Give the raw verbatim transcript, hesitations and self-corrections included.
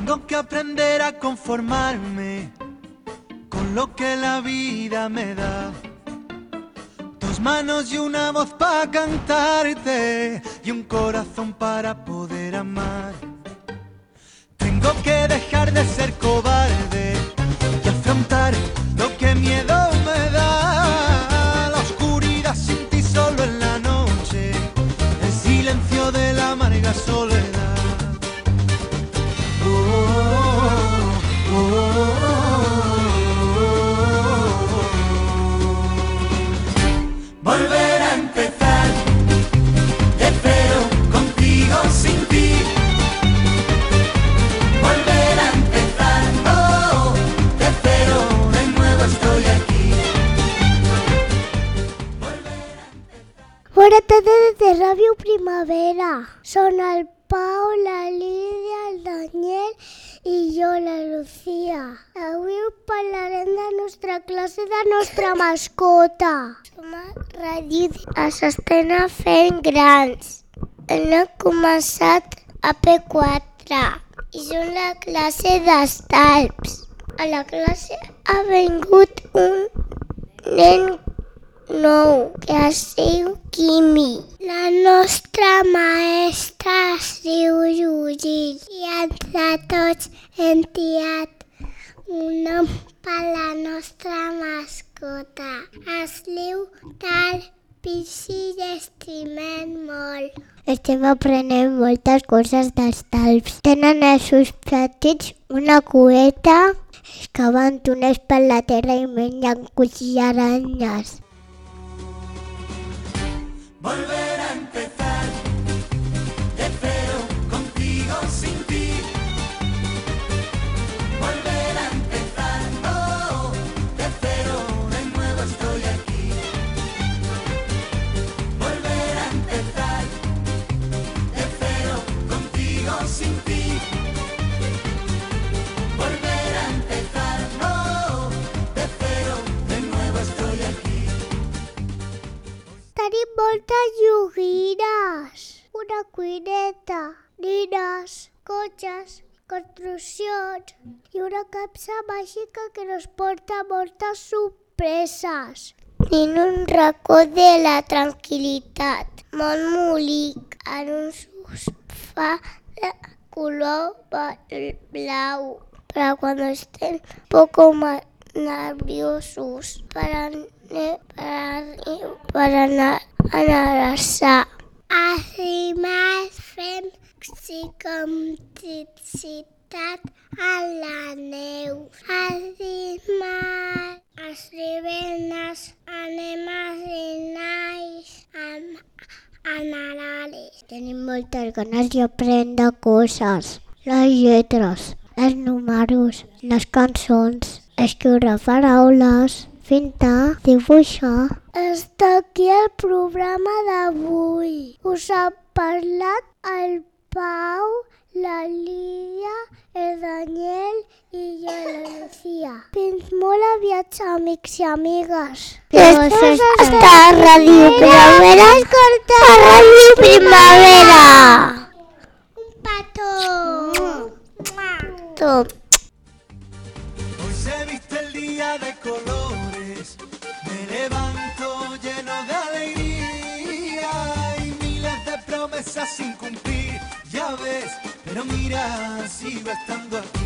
Tengo que aprender a conformarme con lo que la vida me da. Dos manos y una voz para cantarte y un corazón para poder amar. Tengo que dejar de ser cobarde y afrontar lo que miedo me da. La oscuridad sin ti solo en la noche, el silencio de la amarga soledad. Oh, oh, oh, oh, oh. Volver a empezar de cero contigo sin ti. Volver a empezar, oh, de cero, de nuevo estoy aquí. Volver a empezar. Bona tarda desde Radio Primavera. Son el Pau, la Lídia, el Daniel i jo, la Lucía. Avui parlarem de nostra classe, de nostra mascota. Som a Ràdio, s'estén fent grans. Hem començat a P quatre i som la classe d'estalps. A la classe ha vingut un nen nou, que es diu Quimi. La nostra maestra es diu Judit i entre tots hem tirat un nom per la nostra mascota. Es diu Talpis i l'estimem molt. Estem aprenent moltes coses dels talps. Tenen els seus petits una cueta, excaven túnels per la terra i mengen cucharanyes. Volver a empezar de cero contigo sin ti. Volver a empezar, oh, de cero, de nuevo estoy aquí. Volver a empezar de cero contigo sin ti. Volver a empezar, oh, de cero, de nuevo estoy aquí. Tenim moltes joguines, una cuineta, nines, cotxes, construccions i una capsa màgica que ens porta moltes sorpreses. Tinc un racó de la tranquil·litat, molt molic, en un sofà de color blau, però quan estem poco más nerviosos per anar per anar a nedar. Arribem fem psicomplicitat a la neu. Arribem els divendres anem a dinar a Nadales. Tenim moltes ganes d'aprendre coses, les lletres, els números, les cançons, escriure paraules, pintar, dibuixar. Està aquí el programa d'avui. Us ha parlat el Pau, la Lídia, el Daniel i jo, la Lucía. Fins molt aviat, amics i amigues. Gràcies a Ràdio Primavera. Escolta Ràdio Primavera. Un petó. Tom. Hoy se viste el día de colores, me levanto lleno de alegría y miles de promesas sin cumplir, ya ves, pero mira, sigo estando aquí.